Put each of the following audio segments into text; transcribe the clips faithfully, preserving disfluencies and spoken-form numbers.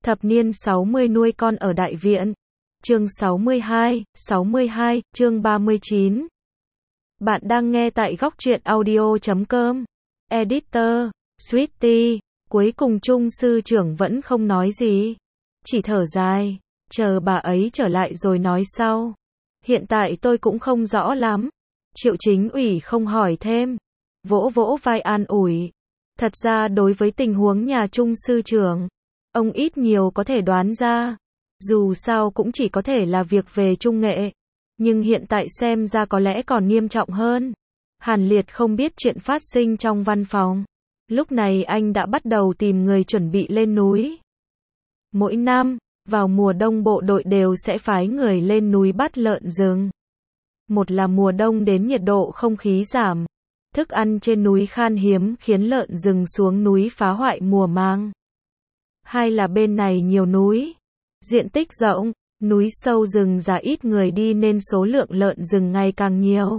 Thập niên sáu mươi nuôi con ở đại viện. Chương sáu mươi hai, sáu mươi hai, chương ba mươi chín. Bạn đang nghe tại góc truyện audio chấm com. Editor, Sweetie. Cuối cùng Trung sư trưởng vẫn không nói gì. Chỉ thở dài, chờ bà ấy trở lại rồi nói sau. Hiện tại tôi cũng không rõ lắm. Triệu Chính ủy không hỏi thêm. Vỗ vỗ vai an ủi. Thật ra đối với tình huống nhà Trung sư trưởng, ông ít nhiều có thể đoán ra. Dù sao cũng chỉ có thể là việc về Trung nghệ. Nhưng hiện tại xem ra có lẽ còn nghiêm trọng hơn. Hàn Liệt không biết chuyện phát sinh trong văn phòng. Lúc này anh đã bắt đầu tìm người chuẩn bị lên núi. Mỗi năm, vào mùa đông bộ đội đều sẽ phái người lên núi bắt lợn rừng. Một là mùa đông đến nhiệt độ không khí giảm. Thức ăn trên núi khan hiếm khiến lợn rừng xuống núi phá hoại mùa màng. Hai là bên này nhiều núi. Diện tích rộng, núi sâu rừng già ít người đi nên số lượng lợn rừng ngày càng nhiều.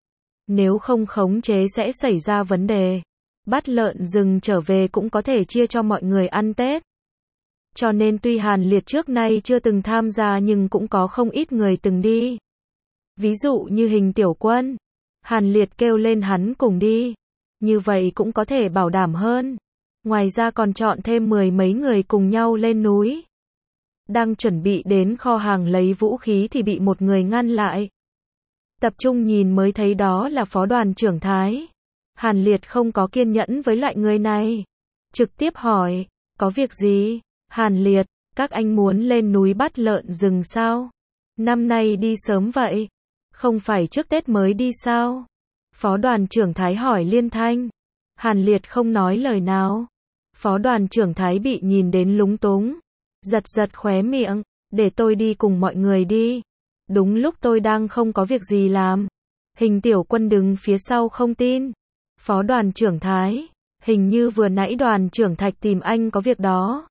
Nếu không khống chế sẽ xảy ra vấn đề. Bắt lợn rừng trở về cũng có thể chia cho mọi người ăn Tết. Cho nên tuy Hàn Liệt trước nay chưa từng tham gia nhưng cũng có không ít người từng đi. Ví dụ như Hình Tiểu Quân. Hàn Liệt kêu lên hắn cùng đi. Như vậy cũng có thể bảo đảm hơn. Ngoài ra còn chọn thêm mười mấy người cùng nhau lên núi. Đang chuẩn bị đến kho hàng lấy vũ khí thì bị một người ngăn lại. Tập trung nhìn mới thấy đó là phó đoàn trưởng Thái. Hàn Liệt không có kiên nhẫn với loại người này. Trực tiếp hỏi, có việc gì? Hàn Liệt, các anh muốn lên núi bắt lợn rừng sao? Năm nay đi sớm vậy. Không phải trước Tết mới đi sao? Phó đoàn trưởng Thái hỏi liên thanh. Hàn Liệt không nói lời nào. Phó đoàn trưởng Thái bị nhìn đến lúng túng. Giật giật khóe miệng, để tôi đi cùng mọi người đi. Đúng lúc tôi đang không có việc gì làm. Hình Tiểu Quân đứng phía sau không tin. Phó đoàn trưởng Thái, hình như vừa nãy đoàn trưởng Thạch tìm anh có việc đó.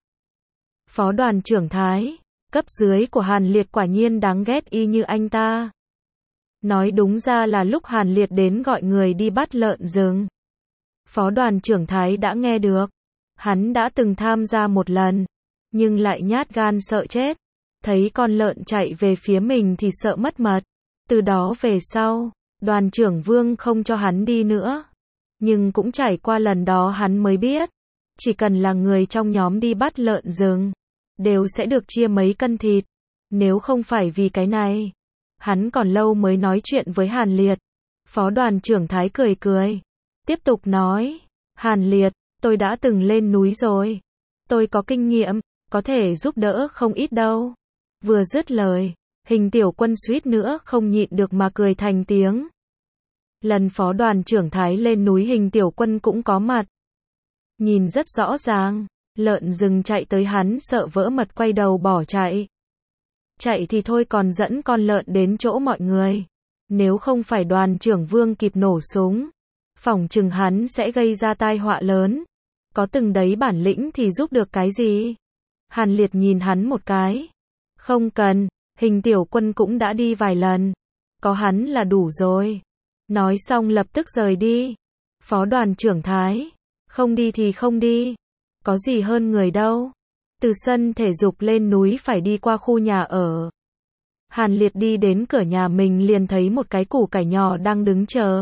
Phó đoàn trưởng Thái, cấp dưới của Hàn Liệt quả nhiên đáng ghét y như anh ta. Nói đúng ra là lúc Hàn Liệt đến gọi người đi bắt lợn rừng. Phó đoàn trưởng Thái đã nghe được. Hắn đã từng tham gia một lần. Nhưng lại nhát gan sợ chết. Thấy con lợn chạy về phía mình thì sợ mất mật. Từ đó về sau, đoàn trưởng Vương không cho hắn đi nữa. Nhưng cũng trải qua lần đó hắn mới biết. Chỉ cần là người trong nhóm đi bắt lợn rừng, đều sẽ được chia mấy cân thịt. Nếu không phải vì cái này, hắn còn lâu mới nói chuyện với Hàn Liệt. Phó đoàn trưởng Thái cười cười. Tiếp tục nói, Hàn Liệt, tôi đã từng lên núi rồi. Tôi có kinh nghiệm, có thể giúp đỡ không ít đâu. Vừa dứt lời, Hình Tiểu Quân suýt nữa không nhịn được mà cười thành tiếng. Lần phó đoàn trưởng Thái lên núi Hình Tiểu Quân cũng có mặt. Nhìn rất rõ ràng, lợn rừng chạy tới hắn sợ vỡ mật quay đầu bỏ chạy. Chạy thì thôi còn dẫn con lợn đến chỗ mọi người. Nếu không phải đoàn trưởng Vương kịp nổ súng, phỏng chừng hắn sẽ gây ra tai họa lớn. Có từng đấy bản lĩnh thì giúp được cái gì? Hàn Liệt nhìn hắn một cái. Không cần, Hình Tiểu Quân cũng đã đi vài lần. Có hắn là đủ rồi. Nói xong lập tức rời đi. Phó đoàn trưởng Thái, không đi thì không đi. Có gì hơn người đâu. Từ sân thể dục lên núi phải đi qua khu nhà ở. Hàn Liệt đi đến cửa nhà mình liền thấy một cái củ cải nhỏ đang đứng chờ.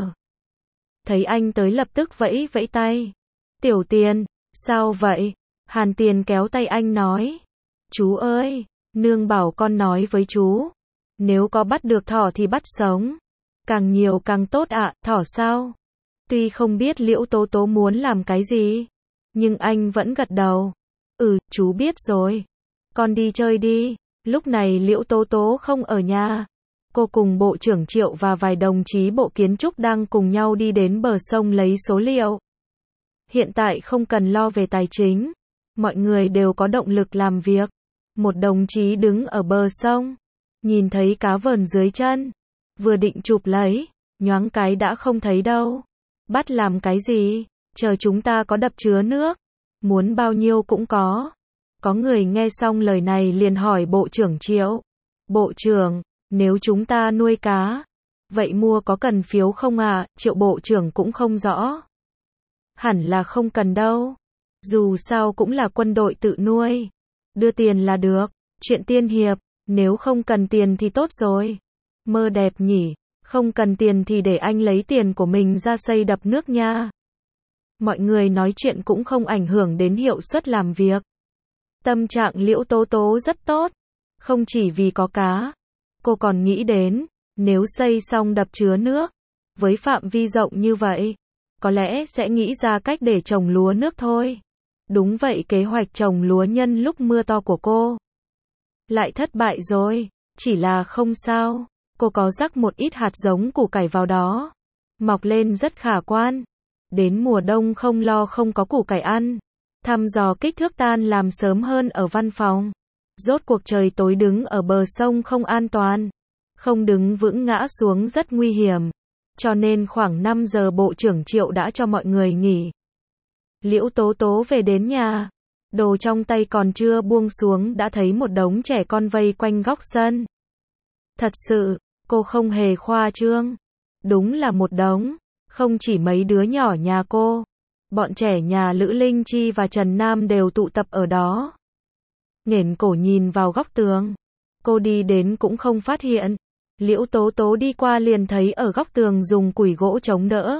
Thấy anh tới lập tức vẫy vẫy tay. Tiểu Tiền, sao vậy? Hàn Tiền kéo tay anh nói. Chú ơi, nương bảo con nói với chú. Nếu có bắt được thỏ thì bắt sống. Càng nhiều càng tốt ạ, à, thỏ sao? Tuy không biết Liễu Tố Tố muốn làm cái gì, nhưng anh vẫn gật đầu. Ừ, chú biết rồi. Con đi chơi đi. Lúc này Liễu Tố Tố không ở nhà. Cô cùng Bộ trưởng Triệu và vài đồng chí Bộ Kiến trúc đang cùng nhau đi đến bờ sông lấy số liệu. Hiện tại không cần lo về tài chính. Mọi người đều có động lực làm việc. Một đồng chí đứng ở bờ sông. Nhìn thấy cá vờn dưới chân. Vừa định chụp lấy. Nhoáng cái đã không thấy đâu. Bắt làm cái gì? Chờ chúng ta có đập chứa nước. Muốn bao nhiêu cũng có. Có người nghe xong lời này liền hỏi Bộ trưởng Triệu. Bộ trưởng, nếu chúng ta nuôi cá, vậy mua có cần phiếu không ạ? À? Triệu Bộ trưởng cũng không rõ. Hẳn là không cần đâu. Dù sao cũng là quân đội tự nuôi. Đưa tiền là được. Chuyện tiên hiệp, nếu không cần tiền thì tốt rồi. Mơ đẹp nhỉ, không cần tiền thì để anh lấy tiền của mình ra xây đập nước nha. Mọi người nói chuyện cũng không ảnh hưởng đến hiệu suất làm việc. Tâm trạng Liễu Tố Tố rất tốt. Không chỉ vì có cá, cô còn nghĩ đến, nếu xây xong đập chứa nước, với phạm vi rộng như vậy, có lẽ sẽ nghĩ ra cách để trồng lúa nước thôi. Đúng vậy, kế hoạch trồng lúa nhân lúc mưa to của cô lại thất bại rồi, chỉ là không sao, cô có rắc một ít hạt giống củ cải vào đó, mọc lên rất khả quan. Đến mùa đông không lo không có củ cải ăn. Thăm dò kích thước tan làm sớm hơn ở văn phòng. Rốt cuộc trời tối đứng ở bờ sông không an toàn. Không đứng vững ngã xuống rất nguy hiểm. Cho nên khoảng năm giờ Bộ trưởng Triệu đã cho mọi người nghỉ. Liễu Tố Tố về đến nhà. Đồ trong tay còn chưa buông xuống đã thấy một đống trẻ con vây quanh góc sân. Thật sự, cô không hề khoa trương. Đúng là một đống. Không chỉ mấy đứa nhỏ nhà cô. Bọn trẻ nhà Lữ Linh Chi và Trần Nam đều tụ tập ở đó. Nghển cổ nhìn vào góc tường. Cô đi đến cũng không phát hiện. Liễu Tố Tố đi qua liền thấy ở góc tường dùng củi gỗ chống đỡ.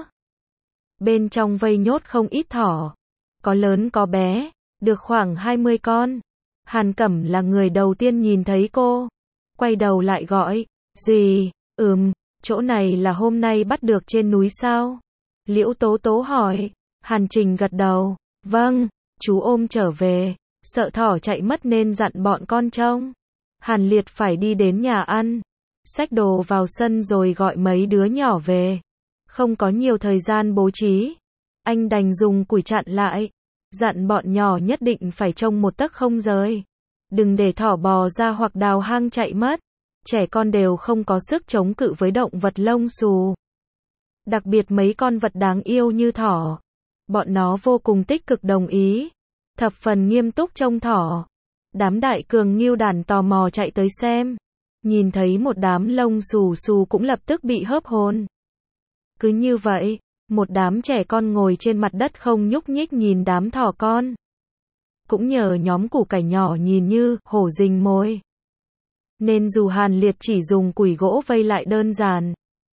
Bên trong vây nhốt không ít thỏ. Có lớn có bé, được khoảng hai mươi con. Hàn Cẩm là người đầu tiên nhìn thấy cô. Quay đầu lại gọi, gì, ừm, chỗ này là hôm nay bắt được trên núi sao? Liễu Tố Tố hỏi. Hàn Trình gật đầu, vâng, chú ôm trở về, sợ thỏ chạy mất nên dặn bọn con trông. Hàn Liệt phải đi đến nhà ăn, xách đồ vào sân rồi gọi mấy đứa nhỏ về. Không có nhiều thời gian bố trí, anh đành dùng củi chặn lại, dặn bọn nhỏ nhất định phải trông một tấc không rời. Đừng để thỏ bò ra hoặc đào hang chạy mất. Trẻ con đều không có sức chống cự với động vật lông xù. Đặc biệt mấy con vật đáng yêu như thỏ. Bọn nó vô cùng tích cực đồng ý. Thập phần nghiêm túc trông thỏ. Đám đại cường ngưu đàn tò mò chạy tới xem. Nhìn thấy một đám lông xù xù cũng lập tức bị hớp hồn. Cứ như vậy, một đám trẻ con ngồi trên mặt đất không nhúc nhích nhìn đám thỏ con. Cũng nhờ nhóm củ cải nhỏ nhìn như hổ rình mồi. Nên dù Hàn Liệt chỉ dùng củi gỗ vây lại đơn giản,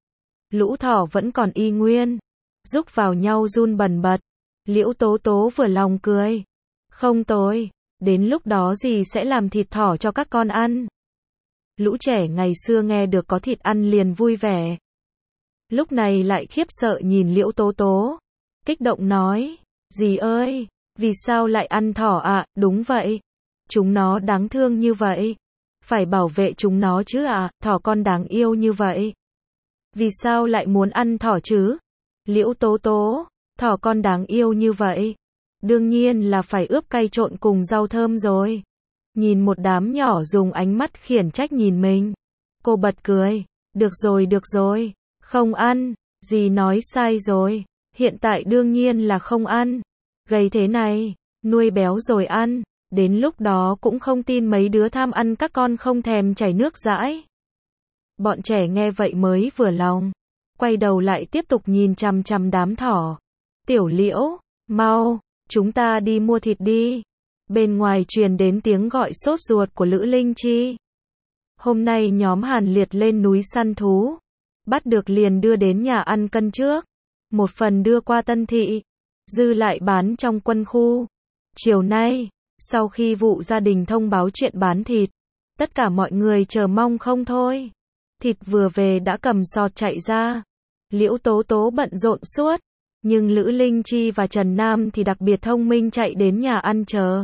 lũ thỏ vẫn còn y nguyên, rúc vào nhau run bần bật. Liễu Tố Tố vừa lòng cười. Không tồi, đến lúc đó dì sẽ làm thịt thỏ cho các con ăn. Lũ trẻ ngày xưa nghe được có thịt ăn liền vui vẻ. Lúc này lại khiếp sợ nhìn Liễu Tố Tố. Kích động nói, dì ơi, vì sao lại ăn thỏ ạ? À? Đúng vậy, chúng nó đáng thương như vậy. Phải bảo vệ chúng nó chứ ạ, à? Thỏ con đáng yêu như vậy. Vì sao lại muốn ăn thỏ chứ? Liễu Tố Tố, thỏ con đáng yêu như vậy. Đương nhiên là phải ướp cay trộn cùng rau thơm rồi. Nhìn một đám nhỏ dùng ánh mắt khiển trách nhìn mình. Cô bật cười. Được rồi được rồi. Không ăn. Dì nói sai rồi. Hiện tại đương nhiên là không ăn. Gầy thế này. Nuôi béo rồi ăn. Đến lúc đó cũng không tin mấy đứa tham ăn các con không thèm chảy nước dãi. Bọn trẻ nghe vậy mới vừa lòng. Quay đầu lại tiếp tục nhìn chằm chằm đám thỏ. Tiểu Liễu, mau, chúng ta đi mua thịt đi. Bên ngoài truyền đến tiếng gọi sốt ruột của Lữ Linh Chi. Hôm nay nhóm Hàn Liệt lên núi săn thú. Bắt được liền đưa đến nhà ăn cân trước. Một phần đưa qua Tân Thị. Dư lại bán trong quân khu. Chiều nay, sau khi vụ gia đình thông báo chuyện bán thịt, tất cả mọi người chờ mong không thôi. Thịt vừa về đã cầm sọt chạy ra. Liễu Tố Tố bận rộn suốt. Nhưng Lữ Linh Chi và Trần Nam thì đặc biệt thông minh chạy đến nhà ăn chờ.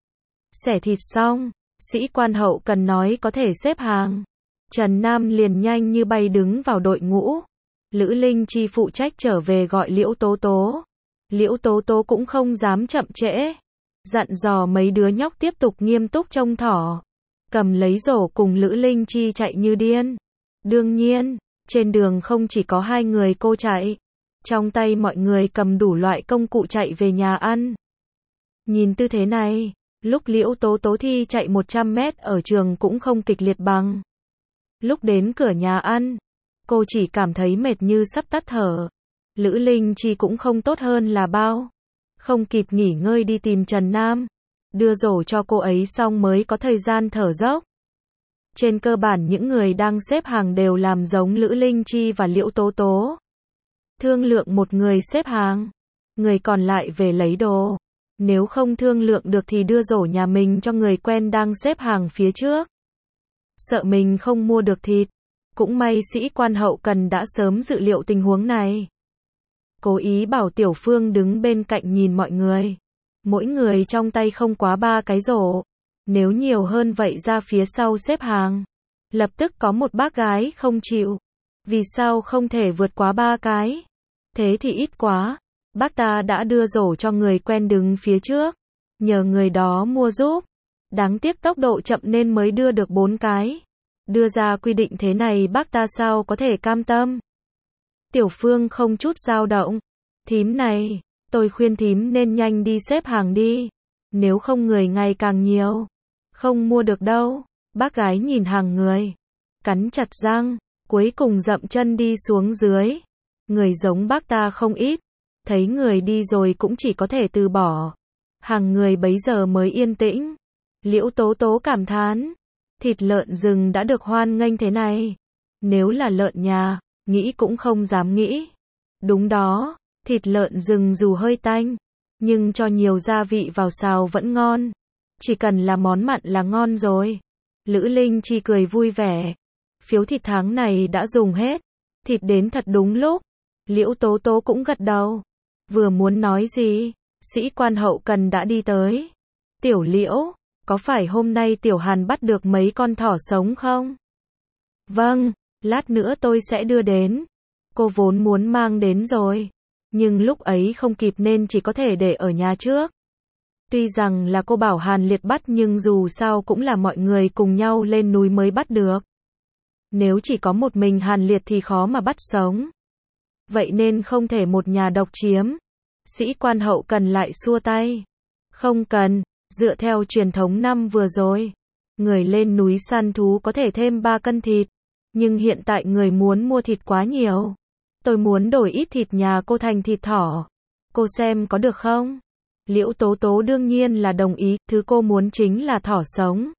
Xẻ thịt xong, sĩ quan hậu cần nói có thể xếp hàng. Trần Nam liền nhanh như bay đứng vào đội ngũ. Lữ Linh Chi phụ trách trở về gọi Liễu Tố Tố. Liễu Tố Tố cũng không dám chậm trễ. Dặn dò mấy đứa nhóc tiếp tục nghiêm túc trông thỏ. Cầm lấy rổ cùng Lữ Linh Chi chạy như điên. Đương nhiên, trên đường không chỉ có hai người cô chạy. Trong tay mọi người cầm đủ loại công cụ chạy về nhà ăn. Nhìn tư thế này, lúc Liễu Tố Tố thi chạy một trăm mét ở trường cũng không kịch liệt bằng. Lúc đến cửa nhà ăn, cô chỉ cảm thấy mệt như sắp tắt thở. Lữ Linh Chi cũng không tốt hơn là bao. Không kịp nghỉ ngơi đi tìm Trần Nam. đưa rổ cho cô ấy xong mới có thời gian thở dốc. Trên cơ bản những người đang xếp hàng đều làm giống Lữ Linh Chi và Liễu Tố Tố. Thương lượng một người xếp hàng, người còn lại về lấy đồ. Nếu không thương lượng được thì đưa rổ nhà mình cho người quen đang xếp hàng phía trước. Sợ mình không mua được thịt. Cũng may sĩ quan hậu cần đã sớm dự liệu tình huống này. Cố ý bảo Tiểu Phương đứng bên cạnh nhìn mọi người. Mỗi người trong tay không quá ba cái rổ. Nếu nhiều hơn vậy ra phía sau xếp hàng. Lập tức có một bác gái không chịu. Vì sao không thể vượt quá ba cái? Thế thì ít quá. Bác ta đã đưa rổ cho người quen đứng phía trước. Nhờ người đó mua giúp. Đáng tiếc tốc độ chậm nên mới đưa được bốn cái. Đưa ra quy định thế này bác ta sao có thể cam tâm. Tiểu Phương không chút dao động. Thím này, tôi khuyên thím nên nhanh đi xếp hàng đi. Nếu không người ngày càng nhiều. Không mua được đâu. Bác gái nhìn hàng người. Cắn chặt răng. Cuối cùng dậm chân đi xuống dưới. Người giống bác ta không ít. Thấy người đi rồi cũng chỉ có thể từ bỏ. Hàng người bấy giờ mới yên tĩnh. Liễu Tố Tố cảm thán. Thịt lợn rừng đã được hoan nghênh thế này. Nếu là lợn nhà, nghĩ cũng không dám nghĩ. Đúng đó, thịt lợn rừng dù hơi tanh, nhưng cho nhiều gia vị vào xào vẫn ngon. Chỉ cần là món mặn là ngon rồi. Lữ Linh Chi cười vui vẻ. Phiếu thịt tháng này đã dùng hết. Thịt đến thật đúng lúc. Liễu Tố Tố cũng gật đầu. Vừa muốn nói gì, sĩ quan hậu cần đã đi tới. Tiểu Liễu, có phải hôm nay Tiểu Hàn bắt được mấy con thỏ sống không? Vâng, lát nữa tôi sẽ đưa đến. Cô vốn muốn mang đến rồi. Nhưng lúc ấy không kịp nên chỉ có thể để ở nhà trước. Tuy rằng là cô bảo Hàn Liệt bắt nhưng dù sao cũng là mọi người cùng nhau lên núi mới bắt được. Nếu chỉ có một mình Hàn Liệt thì khó mà bắt sống. Vậy nên không thể một nhà độc chiếm. Sĩ quan hậu cần lại xua tay. Không cần, dựa theo truyền thống năm vừa rồi. Người lên núi săn thú có thể thêm ba cân thịt. Nhưng hiện tại người muốn mua thịt quá nhiều. Tôi muốn đổi ít thịt nhà cô thành thịt thỏ. Cô xem có được không? Liễu Tố Tố đương nhiên là đồng ý, thứ cô muốn chính là thỏ sống.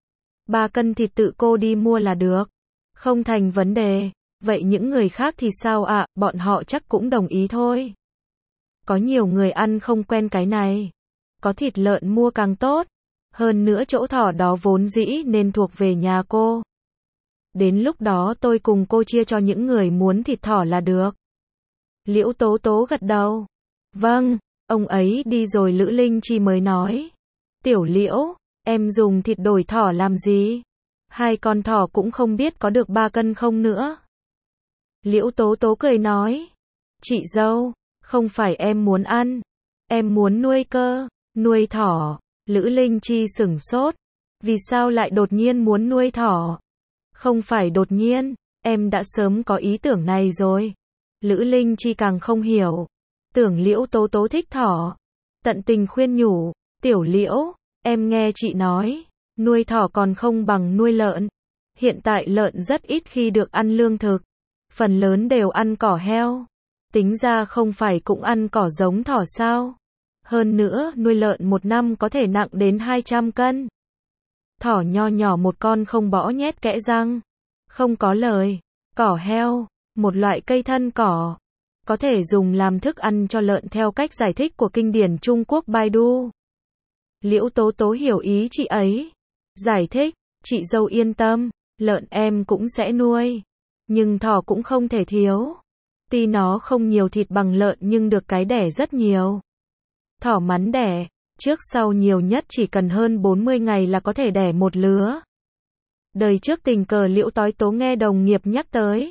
Ba cân thịt tự cô đi mua là được. Không thành vấn đề. Vậy những người khác thì sao ạ? À? Bọn họ chắc cũng đồng ý thôi. Có nhiều người ăn không quen cái này. Có thịt lợn mua càng tốt. Hơn nữa chỗ thỏ đó vốn dĩ nên thuộc về nhà cô. Đến lúc đó tôi cùng cô chia cho những người muốn thịt thỏ là được. Liễu Tố Tố gật đầu. Vâng, ông ấy đi rồi Lữ Linh Chi mới nói. Tiểu Liễu, em dùng thịt đổi thỏ làm gì? Hai con thỏ cũng không biết có được ba cân không nữa. Liễu Tố Tố cười nói. Chị dâu, không phải em muốn ăn. Em muốn nuôi cơ. Nuôi thỏ. Lữ Linh Chi sửng sốt. Vì sao lại đột nhiên muốn nuôi thỏ? Không phải đột nhiên, em đã sớm có ý tưởng này rồi. Lữ Linh Chi càng không hiểu. Tưởng Liễu Tố Tố thích thỏ. Tận tình khuyên nhủ. Tiểu Liễu, em nghe chị nói. Nuôi thỏ còn không bằng nuôi lợn. Hiện tại lợn rất ít khi được ăn lương thực. Phần lớn đều ăn cỏ heo. Tính ra không phải cũng ăn cỏ giống thỏ sao? Hơn nữa, nuôi lợn một năm có thể nặng đến hai trăm cân. Thỏ nho nhỏ một con không bỏ nhét kẽ răng. Không có lời. Cỏ heo, một loại cây thân cỏ. Có thể dùng làm thức ăn cho lợn theo cách giải thích của kinh điển Trung Quốc Baidu. Liễu Tố Tố hiểu ý chị ấy. Giải thích, chị dâu yên tâm, lợn em cũng sẽ nuôi. Nhưng thỏ cũng không thể thiếu. Tuy nó không nhiều thịt bằng lợn nhưng được cái đẻ rất nhiều. Thỏ mắn đẻ, trước sau nhiều nhất chỉ cần hơn bốn mươi ngày là có thể đẻ một lứa. Đời trước tình cờ Liễu Tố Tố nghe đồng nghiệp nhắc tới.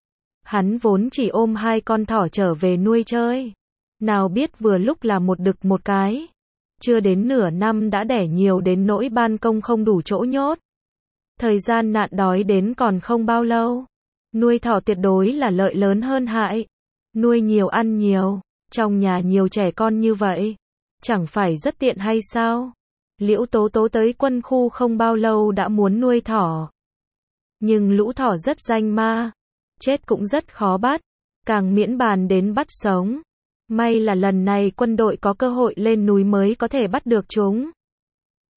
Hắn vốn chỉ ôm hai con thỏ trở về nuôi chơi. Nào biết vừa lúc là một đực một cái. Chưa đến nửa năm đã đẻ nhiều đến nỗi ban công không đủ chỗ nhốt. Thời gian nạn đói đến còn không bao lâu. Nuôi thỏ tuyệt đối là lợi lớn hơn hại. Nuôi nhiều ăn nhiều, trong nhà nhiều trẻ con như vậy. Chẳng phải rất tiện hay sao? Liễu Tố Tố tới quân khu không bao lâu đã muốn nuôi thỏ. Nhưng lũ thỏ rất danh ma. Chết cũng rất khó bắt. Càng miễn bàn đến bắt sống. May là lần này quân đội có cơ hội lên núi mới có thể bắt được chúng.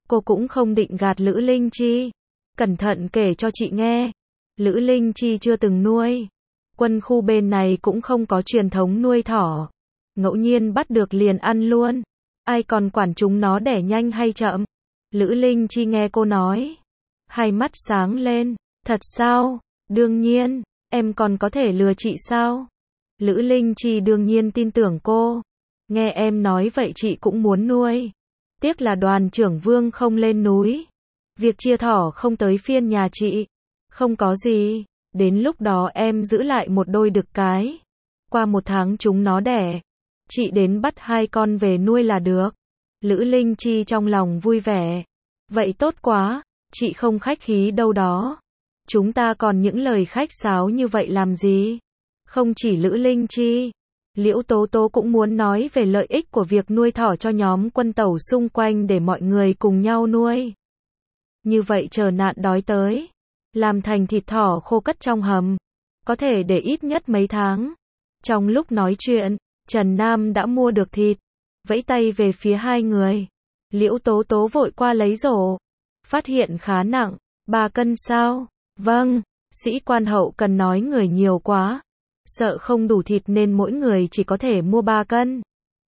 Cô cũng không định gạt Lữ Linh Chi. Cẩn thận kể cho chị nghe. Lữ Linh Chi chưa từng nuôi. Quân khu bên này cũng không có truyền thống nuôi thỏ. Ngẫu nhiên bắt được liền ăn luôn. Ai còn quản chúng nó đẻ nhanh hay chậm. Lữ Linh Chi nghe cô nói. Hai mắt sáng lên. Thật sao? Đương nhiên. Em còn có thể lừa chị sao? Lữ Linh Chi đương nhiên tin tưởng cô. Nghe em nói vậy chị cũng muốn nuôi. Tiếc là đoàn trưởng Vương không lên núi. Việc chia thỏ không tới phiên nhà chị. Không có gì. Đến lúc đó em giữ lại một đôi đực cái. Qua một tháng chúng nó đẻ. Chị đến bắt hai con về nuôi là được. Lữ Linh Chi trong lòng vui vẻ. Vậy tốt quá. Chị không khách khí đâu đó. Chúng ta còn những lời khách sáo như vậy làm gì? Không chỉ Lữ Linh Chi. Liễu Tố Tố cũng muốn nói về lợi ích của việc nuôi thỏ cho nhóm quân tẩu xung quanh để mọi người cùng nhau nuôi. Như vậy chờ nạn đói tới. Làm thành thịt thỏ khô cất trong hầm. Có thể để ít nhất mấy tháng. Trong lúc nói chuyện, Trần Nam đã mua được thịt. Vẫy tay về phía hai người. Liễu Tố Tố vội qua lấy rổ. Phát hiện khá nặng. Ba cân sao? Vâng. Sĩ quan hậu cần nói người nhiều quá. Sợ không đủ thịt nên mỗi người chỉ có thể mua ba cân.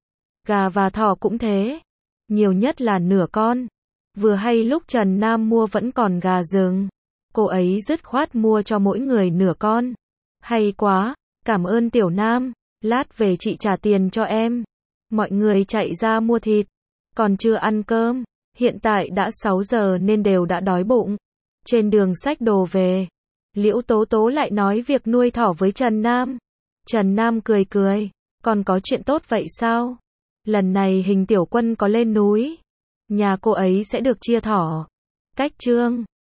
Gà và thỏ cũng thế. Nhiều nhất là nửa con. Vừa hay lúc Trần Nam mua vẫn còn gà rừng. Cô ấy dứt khoát mua cho mỗi người nửa con. Hay quá, cảm ơn Tiểu Nam. Lát về chị trả tiền cho em. Mọi người chạy ra mua thịt. Còn chưa ăn cơm. Hiện tại đã sáu giờ nên đều đã đói bụng. Trên đường xách đồ về. Liễu Tố Tố lại nói việc nuôi thỏ với Trần Nam. Trần Nam cười cười. Còn có chuyện tốt vậy sao? Lần này Hình Tiểu Quân có lên núi. Nhà cô ấy sẽ được chia thỏ. Cách chương